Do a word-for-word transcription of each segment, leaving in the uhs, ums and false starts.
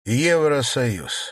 Евросоюз.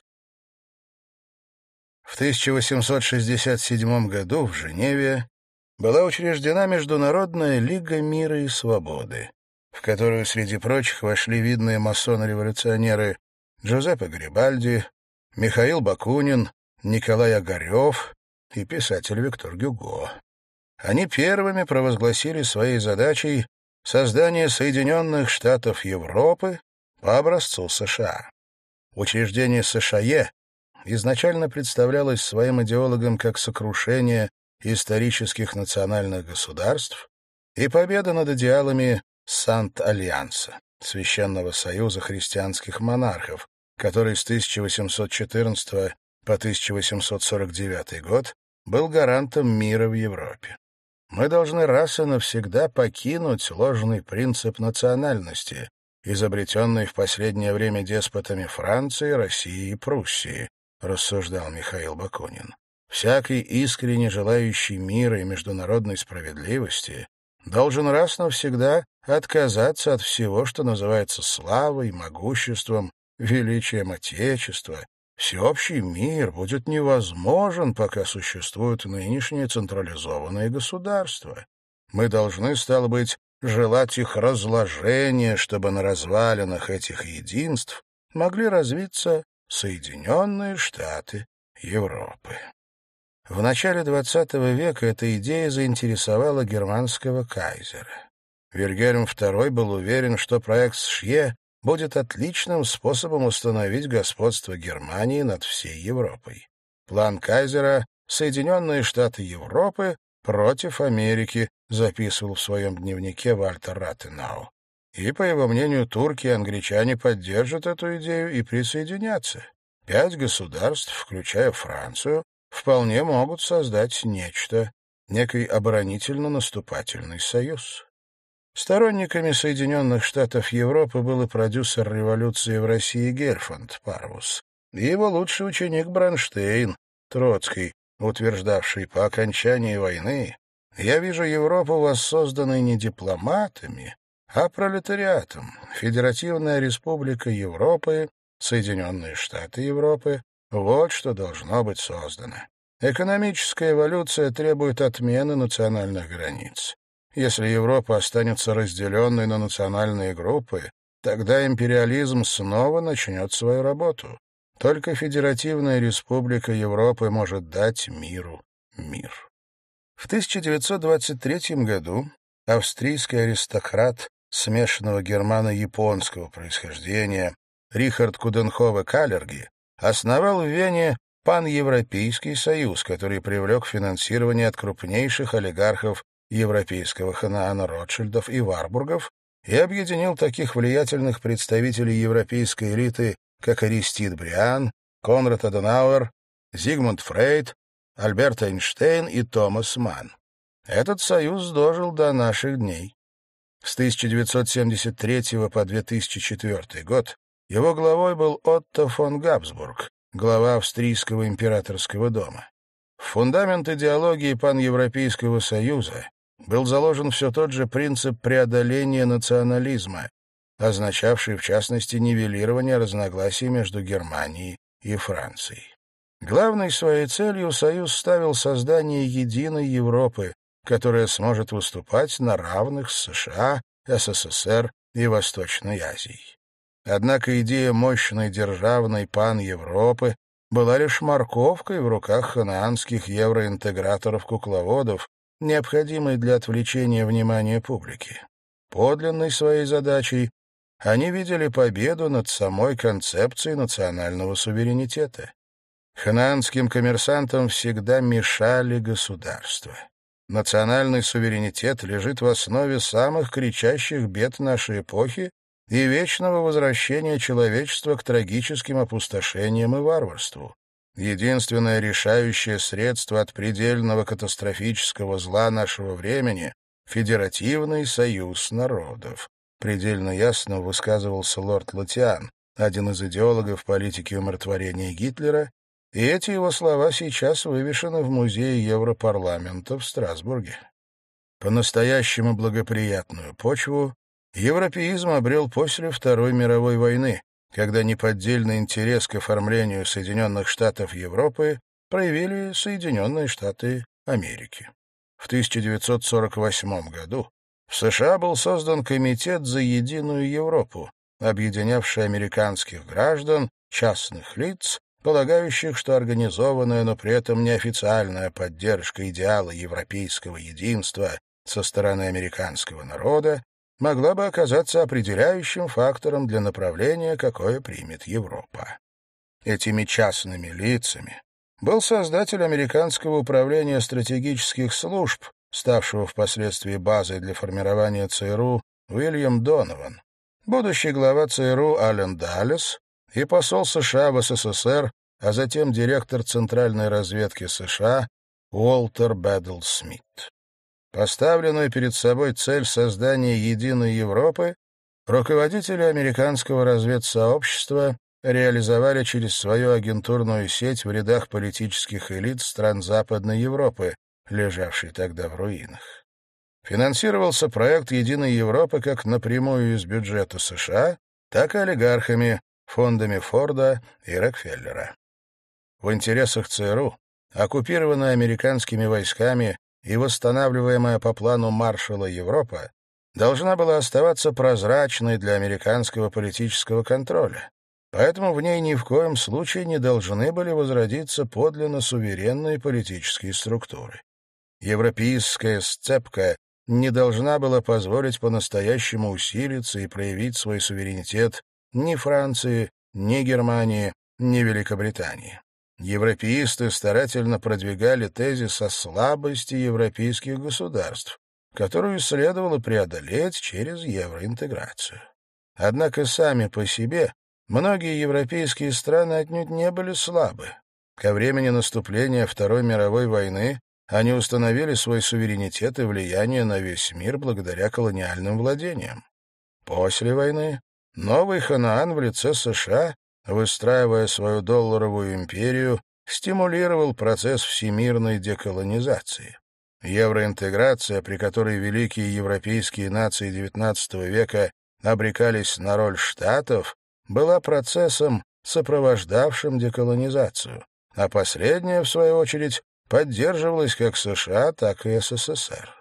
В тысяча восемьсот шестьдесят седьмом году в Женеве была учреждена Международная лига мира и свободы, в которую, среди прочих, вошли видные масоны-революционеры Джузеппе Гарибальди, Михаил Бакунин, Николай Огарев и писатель Виктор Гюго. Они первыми провозгласили своей задачей создание Соединенных Штатов Европы по образцу США. Учреждение США изначально представлялось своим идеологам как сокрушение исторических национальных государств и победа над идеалами Сант-Альянса, Священного союза христианских монархов, который с тысяча восемьсот четырнадцатого по тысяча восемьсот сорок девятый год был гарантом мира в Европе. Мы должны раз и навсегда покинуть ложный принцип национальности, изобретенный в последнее время деспотами Франции, России и Пруссии, рассуждал Михаил Бакунин. Всякий искренне желающий мира и международной справедливости должен раз навсегда отказаться от всего, что называется славой, могуществом, величием Отечества. Всеобщий мир будет невозможен, пока существуют нынешние централизованные государства. Мы должны, стало быть, желать их разложения, чтобы на развалинах этих единств могли развиться Соединенные Штаты Европы. В начале двадцатого века эта идея заинтересовала германского кайзера. Вильгельм второй был уверен, что проект Сшье будет отличным способом установить господство Германии над всей Европой. План кайзера «Соединенные Штаты Европы против Америки», записывал в своем дневнике Вальтер Раттенау. И, по его мнению, турки и англичане поддержат эту идею и присоединятся. Пять государств, включая Францию, вполне могут создать нечто, некий оборонительно-наступательный союз. Сторонниками Соединенных Штатов Европы был и продюсер революции в России Гельфанд Парвус, и его лучший ученик Бронштейн, Троцкий, утверждавший по окончании войны: «Я вижу Европу воссозданной не дипломатами, а пролетариатом. Федеративная республика Европы, Соединенные Штаты Европы — вот что должно быть создано. Экономическая эволюция требует отмены национальных границ. Если Европа останется разделенной на национальные группы, тогда империализм снова начнет свою работу. Только Федеративная республика Европы может дать миру мир». В тысяча девятьсот двадцать третьем году австрийский аристократ смешанного германо-японского происхождения Рихард Куденхове-Каллерги основал в Вене Паневропейский союз, который привлек финансирование от крупнейших олигархов европейского Ханаана Ротшильдов и Варбургов и объединил таких влиятельных представителей европейской элиты, как Аристид Бриан, Конрад Аденауэр, Зигмунд Фрейд, Альберт Эйнштейн и Томас Манн. Этот союз дожил до наших дней. С тысяча девятьсот семьдесят третьего по две тысячи четвёртый год его главой был Отто фон Габсбург, глава австрийского императорского дома. В фундамент идеологии Паневропейского союза был заложен все тот же принцип преодоления национализма, означавший, в частности, нивелирование разногласий между Германией и Францией. Главной своей целью Союз ставил создание единой Европы, которая сможет выступать на равных с США, СССР и Восточной Азией. Однако идея мощной державной пан-Европы была лишь морковкой в руках ханаанских евроинтеграторов-кукловодов, необходимой для отвлечения внимания публики. Подлинной своей задачей они видели победу над самой концепцией национального суверенитета. Ханаанским коммерсантам всегда мешали государства. Национальный суверенитет лежит в основе самых кричащих бед нашей эпохи и вечного возвращения человечества к трагическим опустошениям и варварству. Единственное решающее средство от предельного катастрофического зла нашего времени — Федеративный союз народов. Предельно ясно высказывался лорд Латиан, один из идеологов политики умиротворения Гитлера, и эти его слова сейчас вывешены в музее Европарламента в Страсбурге. По-настоящему благоприятную почву европеизм обрел после Второй мировой войны, когда неподдельный интерес к оформлению Соединенных Штатов Европы проявили Соединенные Штаты Америки. В тысяча девятьсот сорок восьмом году в США был создан Комитет за единую Европу, объединявший американских граждан, частных лиц, полагающих, что организованная, но при этом неофициальная поддержка идеала европейского единства со стороны американского народа могла бы оказаться определяющим фактором для направления, какое примет Европа. Этими частными лицами был создатель Американского управления стратегических служб, ставшего впоследствии базой для формирования ЦРУ, Уильям Донован, будущий глава ЦРУ Аллен Даллес и посол США в СССР, а затем директор Центральной разведки США Уолтер Бэддл Смит. Поставленную перед собой цель создания единой Европы руководители американского разведсообщества реализовали через свою агентурную сеть в рядах политических элит стран Западной Европы, лежавшей тогда в руинах. Финансировался проект «Единой Европы» как напрямую из бюджета США, так и олигархами, фондами Форда и Рокфеллера. В интересах ЦРУ, оккупированная американскими войсками и восстанавливаемая по плану Маршалла Европа, должна была оставаться прозрачной для американского политического контроля, поэтому в ней ни в коем случае не должны были возродиться подлинно суверенные политические структуры. Европейская сцепка не должна была позволить по-настоящему усилиться и проявить свой суверенитет ни Франции, ни Германии, ни Великобритании. Европеисты старательно продвигали тезис о слабости европейских государств, которую следовало преодолеть через евроинтеграцию. Однако сами по себе многие европейские страны отнюдь не были слабы. Ко времени наступления Второй мировой войны они установили свой суверенитет и влияние на весь мир благодаря колониальным владениям. После войны новый Ханаан в лице США, выстраивая свою долларовую империю, стимулировал процесс всемирной деколонизации. Евроинтеграция, при которой великие европейские нации девятнадцатого века обрекались на роль штатов, была процессом, сопровождавшим деколонизацию, а последняя, в свою очередь, поддерживалась как США, так и СССР.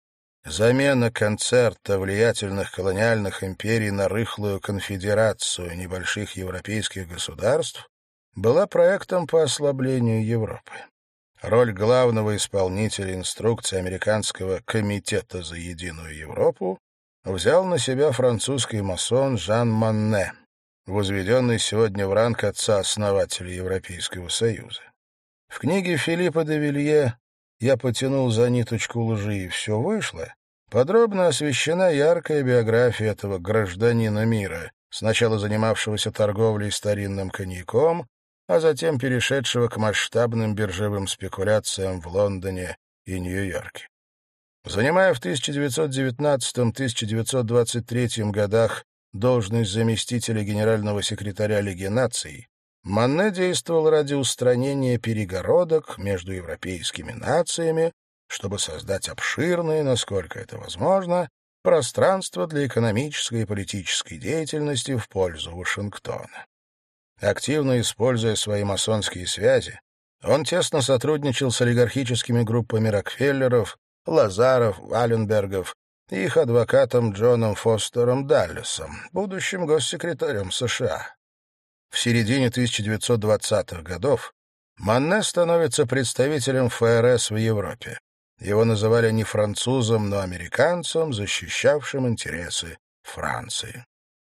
Замена концерта влиятельных колониальных империй на рыхлую конфедерацию небольших европейских государств была проектом по ослаблению Европы. Роль главного исполнителя инструкций американского Комитета за единую Европу взял на себя французский масон Жан Монне, возведенный сегодня в ранг отца-основателя Европейского Союза. В книге Филиппа де Вилье «Я потянул за ниточку лжи, и все вышло» подробно освещена яркая биография этого гражданина мира, сначала занимавшегося торговлей старинным коньяком, а затем перешедшего к масштабным биржевым спекуляциям в Лондоне и Нью-Йорке. Занимая в тысяча девятьсот девятнадцатом — тысяча девятьсот двадцать третьем годах должность заместителя генерального секретаря Лиги наций, Монне действовал ради устранения перегородок между европейскими нациями, чтобы создать обширное, насколько это возможно, пространство для экономической и политической деятельности в пользу Вашингтона. Активно используя свои масонские связи, он тесно сотрудничал с олигархическими группами Рокфеллеров, Лазаров, Валенбергов и их адвокатом Джоном Фостером Даллесом, будущим госсекретарем США. В середине тысяча девятьсот двадцатых годов Монне становится представителем ФРС в Европе. Его называли не французом, но американцем, защищавшим интересы Франции.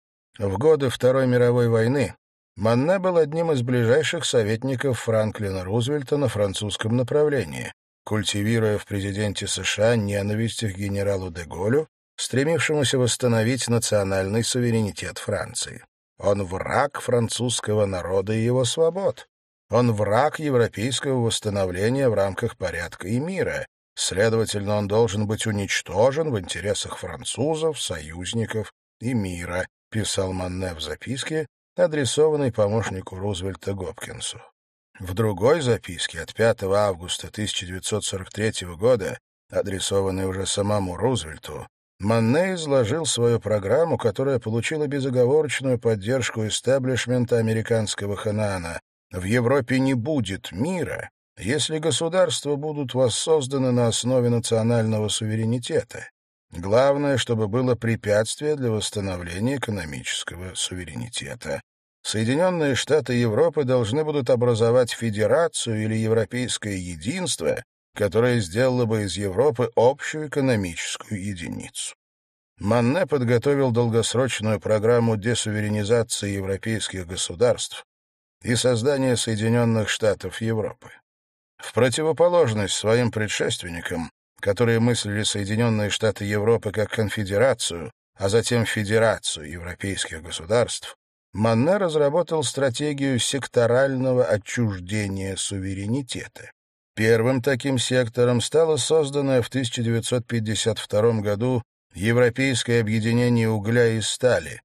В годы Второй мировой войны Монне был одним из ближайших советников Франклина Рузвельта на французском направлении, культивируя в президенте США ненависть к генералу де Голлю, стремившемуся восстановить национальный суверенитет Франции. Он враг французского народа и его свобод. Он враг европейского восстановления в рамках порядка и мира. Следовательно, он должен быть уничтожен в интересах французов, союзников и мира, писал Монне в записке, адресованной помощнику Рузвельта Гопкинсу. В другой записке от пятого августа тысяча девятьсот сорок третьего года, адресованной уже самому Рузвельту, Монне изложил свою программу, которая получила безоговорочную поддержку истеблишмента американского Ханаана. В Европе не будет мира, если государства будут воссозданы на основе национального суверенитета. Главное, чтобы было препятствие для восстановления экономического суверенитета. Соединенные Штаты Европы должны будут образовать федерацию или европейское единство, которое сделало бы из Европы общую экономическую единицу. Монне подготовил долгосрочную программу десуверенизации европейских государств и создания Соединенных Штатов Европы. В противоположность своим предшественникам, которые мыслили Соединенные Штаты Европы как конфедерацию, а затем федерацию европейских государств, Монне разработал стратегию секторального отчуждения суверенитета. Первым таким сектором стало созданное в тысяча девятьсот пятьдесят втором году Европейское объединение угля и стали,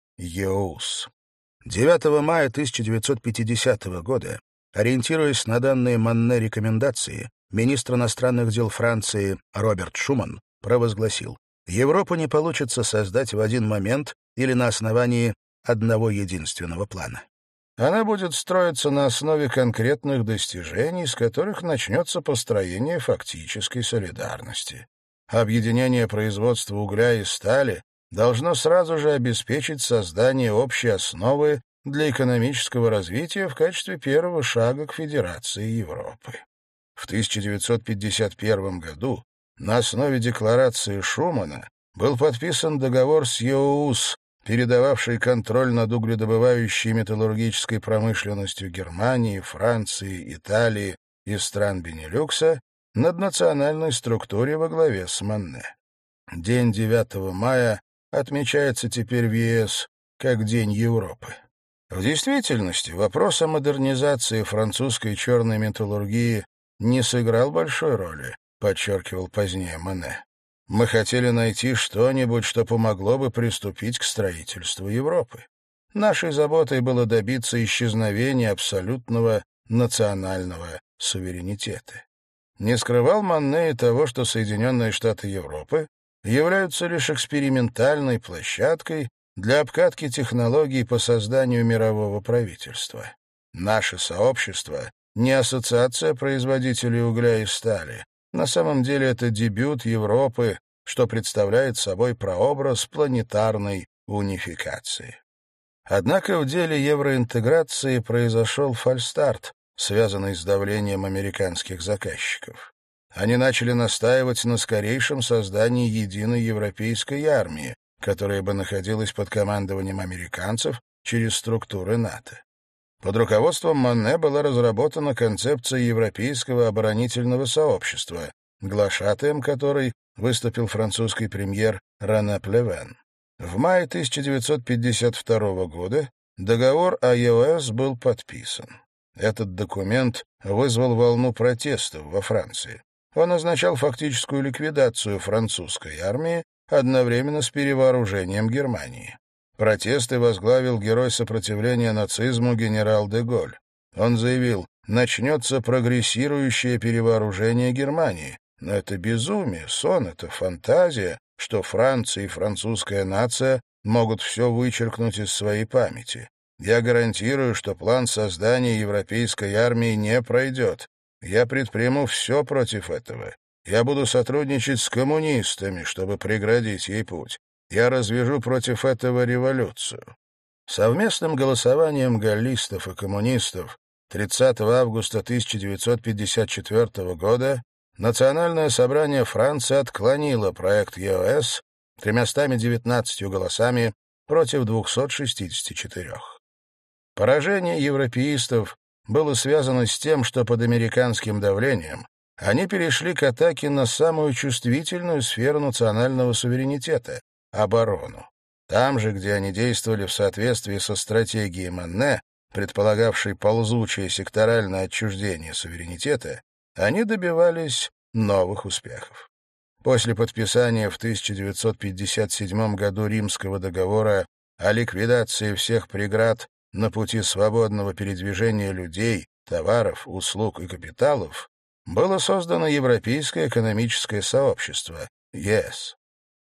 ЕОУС. девятого мая тысяча девятьсот пятидесятого года, ориентируясь на данные Монне рекомендации, министр иностранных дел Франции Роберт Шуман провозгласил: «Европу не получится создать в один момент или на основании одного единственного плана. Она будет строиться на основе конкретных достижений, с которых начнется построение фактической солидарности. Объединение производства угля и стали должно сразу же обеспечить создание общей основы для экономического развития в качестве первого шага к федерации Европы». В тысяча девятьсот пятьдесят первом году на основе декларации Шумана был подписан договор с ЕОУС, передававший контроль над угледобывающей металлургической промышленностью Германии, Франции, Италии и стран Бенилюкса над национальной структуре во главе с Монне. День девятого мая отмечается теперь в ЕС как День Европы. В действительности вопрос о модернизации французской черной металлургии не сыграл большой роли, подчеркивал позднее Монне. Мы хотели найти что-нибудь, что помогло бы приступить к строительству Европы. Нашей заботой было добиться исчезновения абсолютного национального суверенитета. Не скрывал Монне и того, что Соединенные Штаты Европы являются лишь экспериментальной площадкой для обкатки технологий по созданию мирового правительства. Наше сообщество — не ассоциация производителей угля и стали. На самом деле это дебют Европы, что представляет собой прообраз планетарной унификации. Однако в деле евроинтеграции произошел фальстарт, связанный с давлением американских заказчиков. Они начали настаивать на скорейшем создании единой европейской армии, которая бы находилась под командованием американцев через структуры НАТО. Под руководством Монне была разработана концепция Европейского оборонительного сообщества, глашатаем которой выступил французский премьер Рене Плевен. В мае тысяча девятьсот пятьдесят второго года договор о ЕОС был подписан. Этот документ вызвал волну протестов во Франции. Он означал фактическую ликвидацию французской армии одновременно с перевооружением Германии. Протесты возглавил герой сопротивления нацизму генерал де Голль. Он заявил: «Начнется прогрессирующее перевооружение Германии. Но это безумие, сон, это фантазия, что Франция и французская нация могут все вычеркнуть из своей памяти. Я гарантирую, что план создания европейской армии не пройдет. Я предприму все против этого. Я буду сотрудничать с коммунистами, чтобы преградить ей путь. Я развяжу против этого революцию». Совместным голосованием галлистов и коммунистов тридцатого августа тысяча девятьсот пятьдесят четвертого года Национальное собрание Франции отклонило проект ЕОС тремястами девятнадцатью голосами против двухсот шестидесяти четырёх. Поражение европеистов было связано с тем, что под американским давлением они перешли к атаке на самую чувствительную сферу национального суверенитета — оборону. Там же, где они действовали в соответствии со стратегией Монне, предполагавшей ползучее секторальное отчуждение суверенитета, они добивались новых успехов. После подписания в тысяча девятьсот пятьдесят седьмом году Римского договора о ликвидации всех преград на пути свободного передвижения людей, товаров, услуг и капиталов, было создано Европейское экономическое сообщество, ЕС.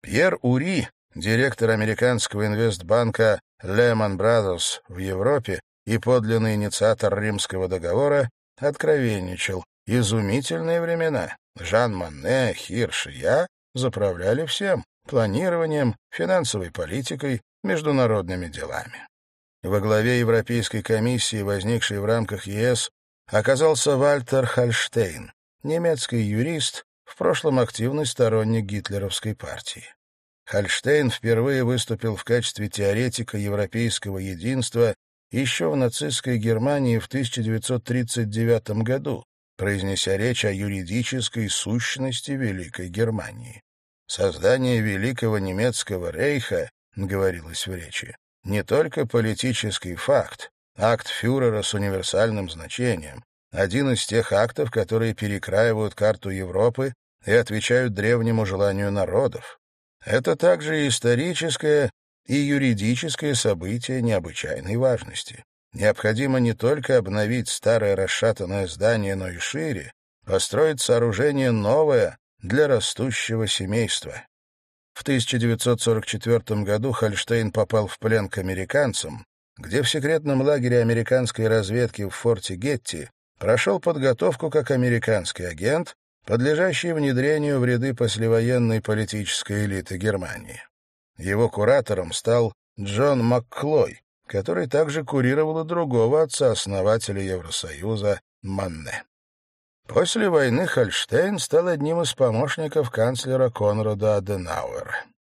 Пьер Ури, директор американского инвестбанка Lehman Brothers в Европе и подлинный инициатор Римского договора, откровенничал. Изумительные времена. Жан Монне, Хирш и я заправляли всем — планированием, финансовой политикой, международными делами. Во главе Европейской комиссии, возникшей в рамках ЕС, оказался Вальтер Хольштейн, немецкий юрист, в прошлом активный сторонник гитлеровской партии. Хольштейн впервые выступил в качестве теоретика европейского единства еще в нацистской Германии в тысяча девятьсот тридцать девятом году, произнеся речь о юридической сущности Великой Германии. Создание Великого Немецкого рейха, говорилось в речи, не только политический факт, акт фюрера с универсальным значением, один из тех актов, которые перекраивают карту Европы и отвечают древнему желанию народов. Это также и историческое и юридическое событие необычайной важности. Необходимо не только обновить старое расшатанное здание, но и шире, построить сооружение новое для растущего семейства. В тысяча девятьсот сорок четвёртом году Хольштейн попал в плен к американцам, где в секретном лагере американской разведки в форте Гетти прошел подготовку как американский агент, подлежащий внедрению в ряды послевоенной политической элиты Германии. Его куратором стал Джон Макклой, который также курировал и другого отца-основателя Евросоюза Монне. После войны Хольштейн стал одним из помощников канцлера Конрада Аденауэра.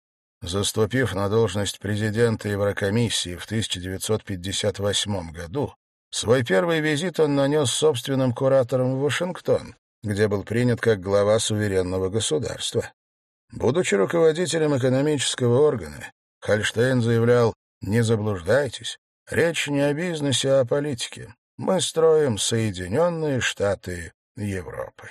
Заступив на должность президента Еврокомиссии в тысяча девятьсот пятьдесят восьмом году, свой первый визит он нанес собственным куратором в Вашингтон, где был принят как глава суверенного государства. Будучи руководителем экономического органа, Хольштейн заявлял: «Не заблуждайтесь, речь не о бизнесе, а о политике. Мы строим Соединенные Штаты Европы».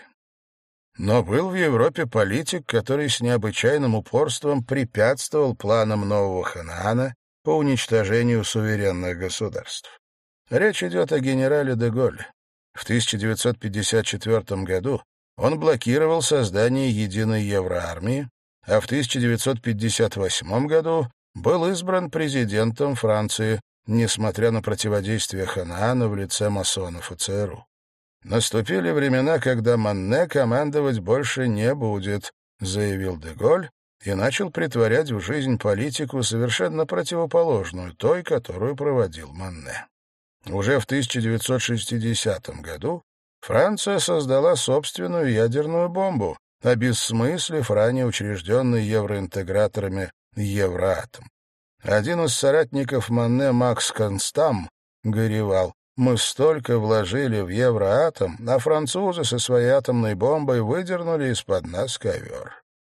Но был в Европе политик, который с необычайным упорством препятствовал планам нового Ханаана по уничтожению суверенных государств. Речь идет о генерале де Голле. В тысяча девятьсот пятьдесят четвёртом году он блокировал создание единой евроармии, а в тысяча девятьсот пятьдесят восьмом году был избран президентом Франции, несмотря на противодействие Ханаана в лице масонов и ЦРУ. «Наступили времена, когда Монне командовать больше не будет», — заявил де Голль и начал претворять в жизнь политику, совершенно противоположную той, которую проводил Монне. Уже в тысяча девятьсот шестидесятом году Франция создала собственную ядерную бомбу, обессмыслив ранее учрежденный евроинтеграторами Евроатом. Один из соратников Монне, Макс Констам, горевал: «Мы столько вложили в Евроатом, а французы со своей атомной бомбой выдернули из-под нас ковер».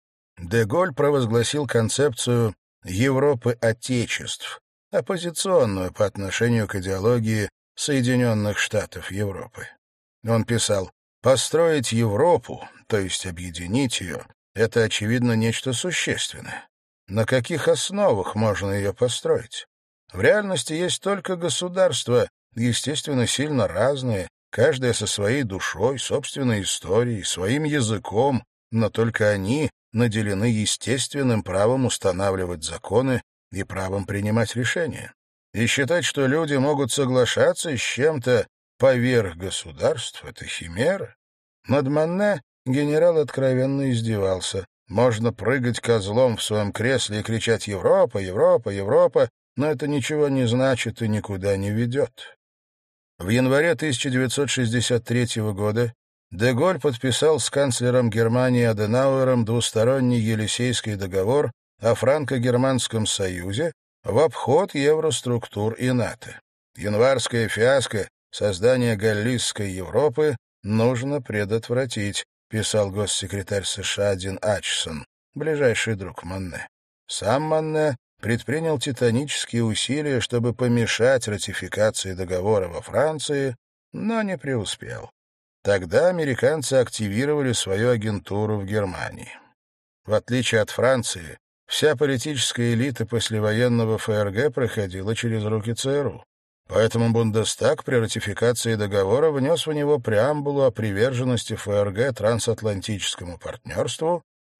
Де Голль провозгласил концепцию «Европы Отечеств», оппозиционную по отношению к идеологии Соединенных Штатов Европы. Он писал: «Построить Европу, то есть объединить ее, это, очевидно, нечто существенное. На каких основах можно ее построить? В реальности есть только государства, естественно, сильно разные, каждая со своей душой, собственной историей, своим языком, но только они наделены естественным правом устанавливать законы и правом принимать решения. И считать, что люди могут соглашаться с чем-то поверх государств — это химера». Над Монне генерал откровенно издевался. Можно прыгать козлом в своем кресле и кричать «Европа, Европа, Европа», но это ничего не значит и никуда не ведет. В январе тысяча девятьсот шестьдесят третьего года де Голль подписал с канцлером Германии Аденауэром двусторонний Елисейский договор о франко-германском союзе в обход евроструктур и НАТО. Январская фиаско, создание Галлийской Европы, нужно предотвратить, писал госсекретарь США Дин Ачесон, ближайший друг Монне. Сам Монне предпринял титанические усилия, чтобы помешать ратификации договора во Франции, но не преуспел. Тогда американцы активировали свою агентуру в Германии. В отличие от Франции, вся политическая элита послевоенного ФРГ проходила через руки ЦРУ. Поэтому Бундестаг при ратификации договора внес в него преамбулу о приверженности ФРГ трансатлантическому партнерству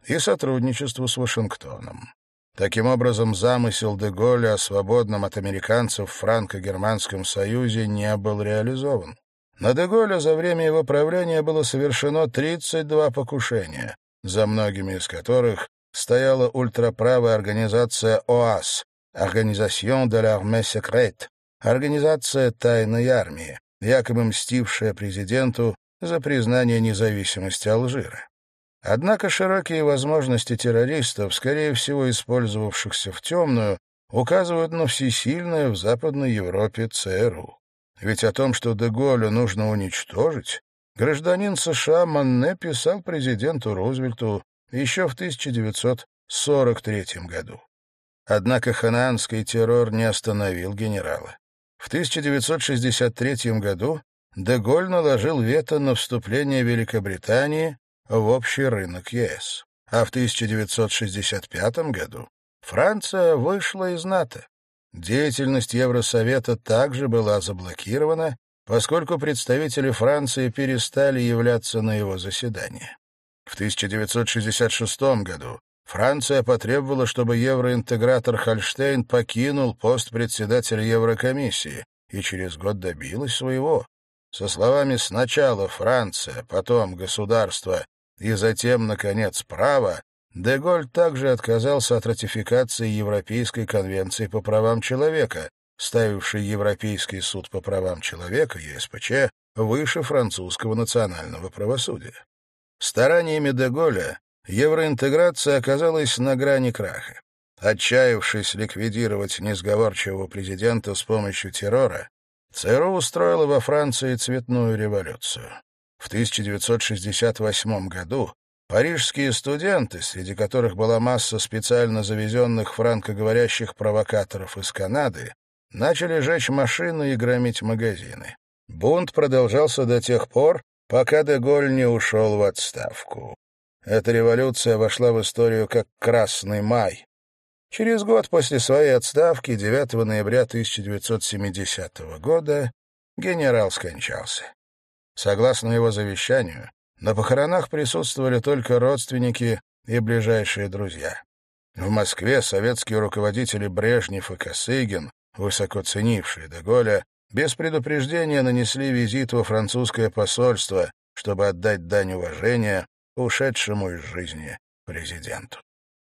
и сотрудничеству с Вашингтоном. Таким образом, замысел де Голля о свободном от американцев франко-германском союзе не был реализован. На де Голля за время его правления было совершено тридцать два покушения, за многими из которых стояла ультраправая организация ОАС, Organisation de l'Armée Secrète, организация тайной армии, якобы мстившая президенту за признание независимости Алжира. Однако широкие возможности террористов, скорее всего использовавшихся в темную, указывают на всесильное в Западной Европе ЦРУ. Ведь о том, что де Голля нужно уничтожить, гражданин США Монне писал президенту Рузвельту еще в тысяча девятьсот сорок третьем году. Однако ханаанский террор не остановил генерала. В тысяча девятьсот шестьдесят третьем году де Голль наложил вето на вступление Великобритании в общий рынок ЕС. А в тысяча девятьсот шестьдесят пятом году Франция вышла из НАТО. Деятельность Евросовета также была заблокирована, поскольку представители Франции перестали являться на его заседания. В тысяча девятьсот шестьдесят шестом году Франция потребовала, чтобы евроинтегратор Хольштейн покинул пост председателя Еврокомиссии и через год добилась своего. Со словами «сначала Франция, потом государство и затем, наконец, право», де Голль также отказался от ратификации Европейской конвенции по правам человека, ставившей Европейский суд по правам человека, ЕСПЧ, выше французского национального правосудия. Стараниями де Голля евроинтеграция оказалась на грани краха. Отчаявшись ликвидировать несговорчивого президента с помощью террора, ЦРУ устроила во Франции цветную революцию. В тысяча девятьсот шестьдесят восьмом году парижские студенты, среди которых была масса специально завезенных франкоговорящих провокаторов из Канады, начали жечь машины и громить магазины. Бунт продолжался до тех пор, пока де Голль не ушел в отставку. Эта революция вошла в историю как «Красный май». Через год после своей отставки, девятого ноября тысяча девятьсот семидесятого года, генерал скончался. Согласно его завещанию, на похоронах присутствовали только родственники и ближайшие друзья. В Москве советские руководители Брежнев и Косыгин, высоко ценившие де Голля, без предупреждения нанесли визит во французское посольство, чтобы отдать дань уважения ушедшему из жизни президенту.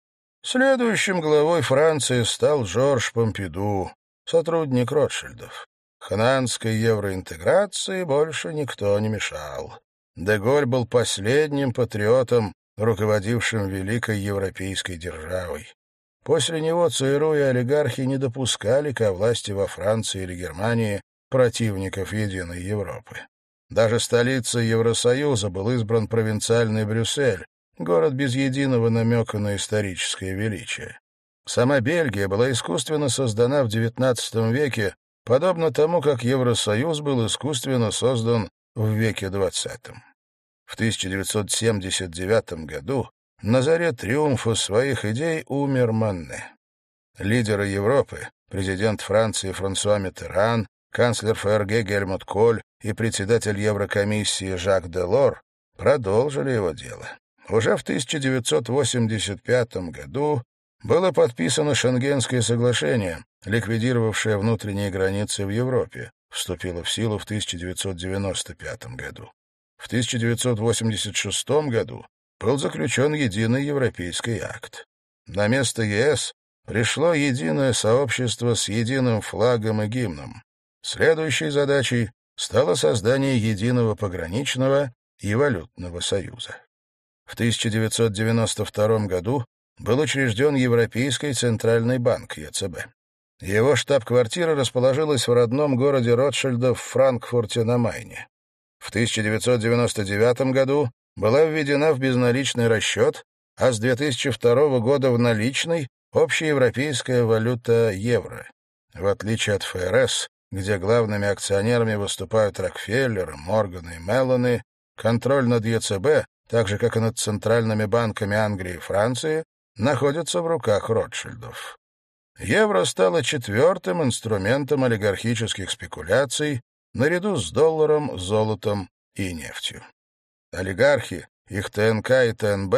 Следующим главой Франции стал Жорж Помпиду, сотрудник Ротшильдов. Ханаанской евроинтеграции больше никто не мешал. Де Голль был последним патриотом, руководившим великой европейской державой. После него ЦРУ и олигархи не допускали ко власти во Франции или Германии противников единой Европы. Даже столицей Евросоюза был избран провинциальный Брюссель, город без единого намека на историческое величие. Сама Бельгия была искусственно создана в девятнадцатом веке, подобно тому, как Евросоюз был искусственно создан в веке двадцатом. В тысяча девятьсот семьдесят девятом году на заре триумфа своих идей умер Монне. Лидеры Европы, президент Франции Франсуа Миттеран, канцлер ФРГ Гельмут Коль и председатель Еврокомиссии Жак Делор продолжили его дело. Уже в тысяча девятьсот восемьдесят пятом году было подписано Шенгенское соглашение, ликвидировавшее внутренние границы в Европе, вступило в силу в тысяча девятьсот девяносто пятом году. В тысяча девятьсот восемьдесят шестом году был заключен единый европейский акт. На место ЕС пришло единое сообщество с единым флагом и гимном. Следующей задачей стало создание единого пограничного и валютного союза. В тысяча девятьсот девяносто втором году был учрежден Европейский центральный банк ЕЦБ. Его штаб-квартира расположилась в родном городе Ротшильдов в Франкфурте на Майне. В тысяча девятьсот девяносто девятом году была введена в безналичный расчет, а с две тысячи второго года в наличный общеевропейская валюта евро. В отличие от ФРС, где главными акционерами выступают Рокфеллеры, Морганы и Меллоны, контроль над ЕЦБ, так же, как и над центральными банками Англии и Франции, находится в руках Ротшильдов. Евро стало четвертым инструментом олигархических спекуляций наряду с долларом, золотом и нефтью. Олигархи, их ТНК и ТНБ,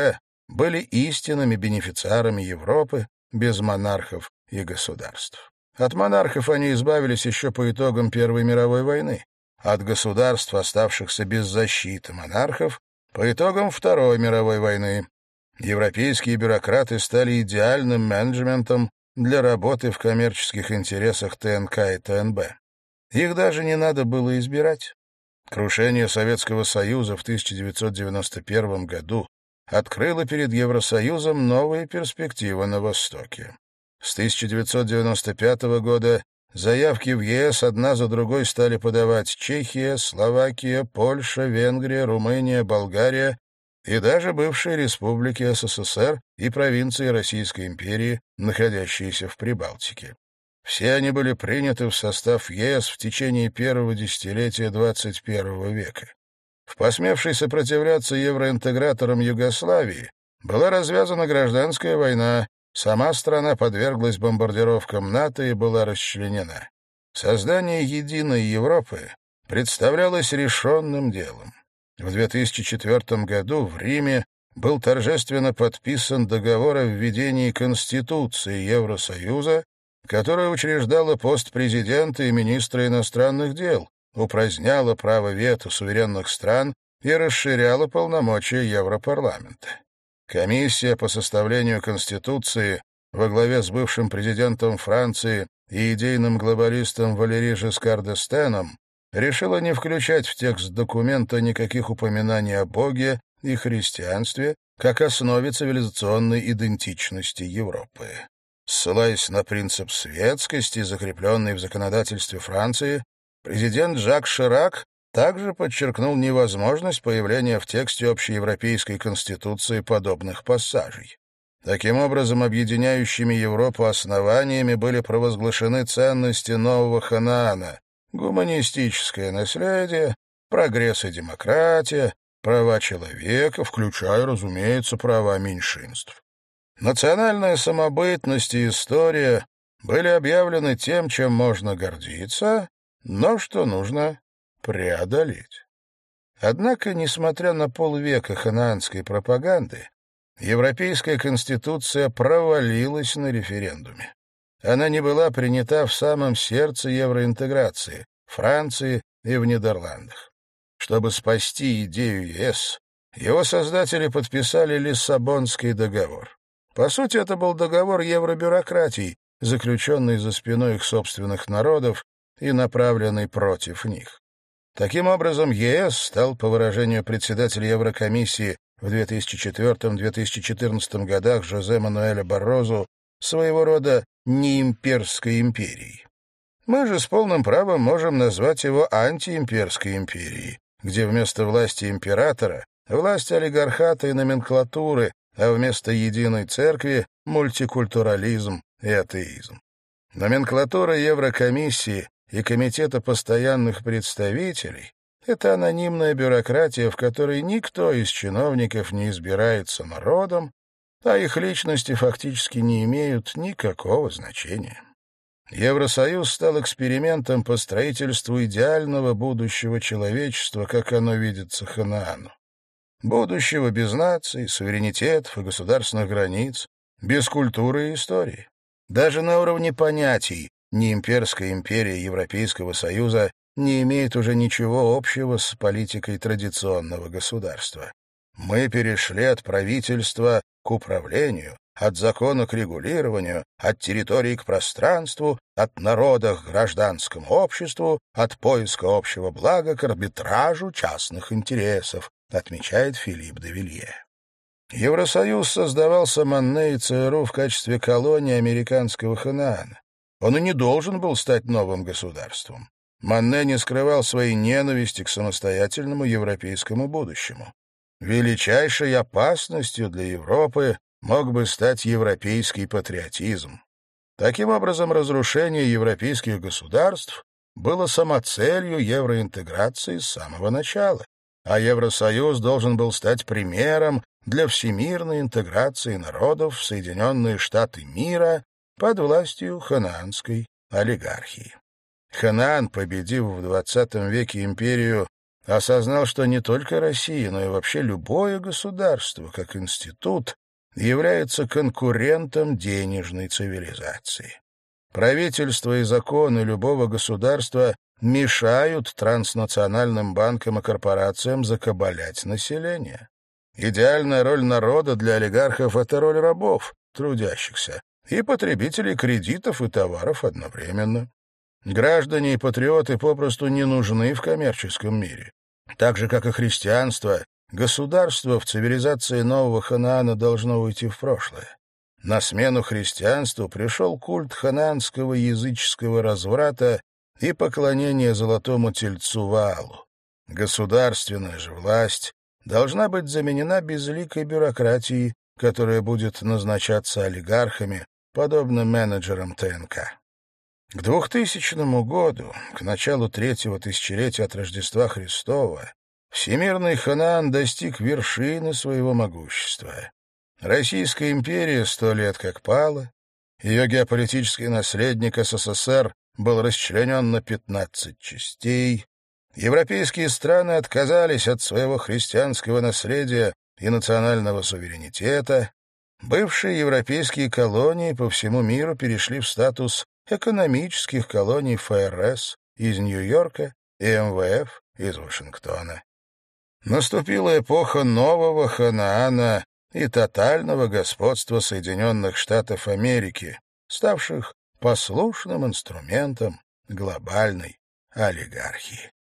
были истинными бенефициарами Европы без монархов и государств. От монархов они избавились еще по итогам Первой мировой войны, от государств, оставшихся без защиты монархов, по итогам Второй мировой войны. Европейские бюрократы стали идеальным менеджментом для работы в коммерческих интересах ТНК и ТНБ. Их даже не надо было избирать. Крушение Советского Союза в тысяча девятьсот девяносто первом году открыло перед Евросоюзом новые перспективы на Востоке. С тысяча девятьсот девяносто пятого года заявки в ЕС одна за другой стали подавать Чехия, Словакия, Польша, Венгрия, Румыния, Болгария и даже бывшие республики СССР и провинции Российской империи, находящиеся в Прибалтике. Все они были приняты в состав ЕС в течение первого десятилетия двадцать первого века. В посмевшей сопротивляться евроинтеграторам Югославии была развязана гражданская война, сама страна подверглась бомбардировкам НАТО и была расчленена. Создание единой Европы представлялось решенным делом. В две тысячи четвёртом году в Риме был торжественно подписан договор о введении Конституции Евросоюза, которая учреждала пост президента и министра иностранных дел, упраздняла право вето суверенных стран и расширяла полномочия Европарламента. Комиссия по составлению Конституции во главе с бывшим президентом Франции и идейным глобалистом Валери Жискар д'Эстеном решила не включать в текст документа никаких упоминаний о Боге и христианстве как основе цивилизационной идентичности Европы. Ссылаясь на принцип светскости, закрепленный в законодательстве Франции, президент Жак Ширак также подчеркнул невозможность появления в тексте общеевропейской конституции подобных пассажей. Таким образом, объединяющими Европу основаниями были провозглашены ценности нового Ханаана: гуманистическое наследие, прогресс и демократия, права человека, включая, разумеется, права меньшинств. Национальная самобытность и история были объявлены тем, чем можно гордиться, но что нужно преодолеть. Однако, несмотря на полвека ханаанской пропаганды, Европейская конституция провалилась на референдуме. Она не была принята в самом сердце евроинтеграции — Франции и в Нидерландах. Чтобы спасти идею ЕС, его создатели подписали Лиссабонский договор. По сути, это был договор евробюрократий, заключенный за спиной их собственных народов и направленный против них. Таким образом, ЕС стал, по выражению председателя Еврокомиссии в две тысячи четвёртом — две тысячи четырнадцатом годах Жозе Мануэля Баррозу, своего рода неимперской империей. Мы же с полным правом можем назвать его антиимперской империей, где вместо власти императора — власть олигархата и номенклатуры, а вместо единой церкви — мультикультурализм и атеизм. Номенклатура Еврокомиссии и Комитета постоянных представителей — это анонимная бюрократия, в которой никто из чиновников не избирается народом, а их личности фактически не имеют никакого значения. Евросоюз стал экспериментом по строительству идеального будущего человечества, как оно видится Ханаану. Будущего без наций, суверенитетов и государственных границ, без культуры и истории. Даже на уровне понятий неимперская империя Европейского Союза не имеет уже ничего общего с политикой традиционного государства. Мы перешли от правительства к управлению, от закона к регулированию, от территории к пространству, от народа к гражданскому обществу, от поиска общего блага к арбитражу частных интересов, отмечает Филипп де Вилье. Евросоюз создавался Монне и ЦРУ в качестве колонии американского Ханаана. Он и не должен был стать новым государством. Монне не скрывал своей ненависти к самостоятельному европейскому будущему. Величайшей опасностью для Европы мог бы стать европейский патриотизм. Таким образом, разрушение европейских государств было самоцелью евроинтеграции с самого начала, а Евросоюз должен был стать примером для всемирной интеграции народов в Соединенные Штаты мира под властью ханаанской олигархии. Ханаан, победив в двадцатом веке империю, осознал, что не только Россия, но и вообще любое государство, как институт, является конкурентом денежной цивилизации. Правительство и законы любого государства мешают транснациональным банкам и корпорациям закабалять население. Идеальная роль народа для олигархов — это роль рабов, трудящихся, и потребителей кредитов и товаров одновременно. Граждане и патриоты попросту не нужны в коммерческом мире. Так же, как и христианство, государство в цивилизации нового Ханаана должно уйти в прошлое. На смену христианству пришел культ ханаанского языческого разврата и поклонение золотому тельцу Ваалу. Государственная же власть должна быть заменена безликой бюрократией, которая будет назначаться олигархами, подобно менеджерам ТНК. К двухтысячному году, к началу третьего тысячелетия от Рождества Христова, всемирный Ханаан достиг вершины своего могущества. Российская империя сто лет как пала, ее геополитический наследник СССР был расчленен на пятнадцать частей, европейские страны отказались от своего христианского наследия и национального суверенитета, бывшие европейские колонии по всему миру перешли в статус экономических колоний ФРС из Нью-Йорка и МВФ из Вашингтона. Наступила эпоха нового Ханаана и тотального господства Соединенных Штатов Америки, ставших послушным инструментом глобальной олигархии.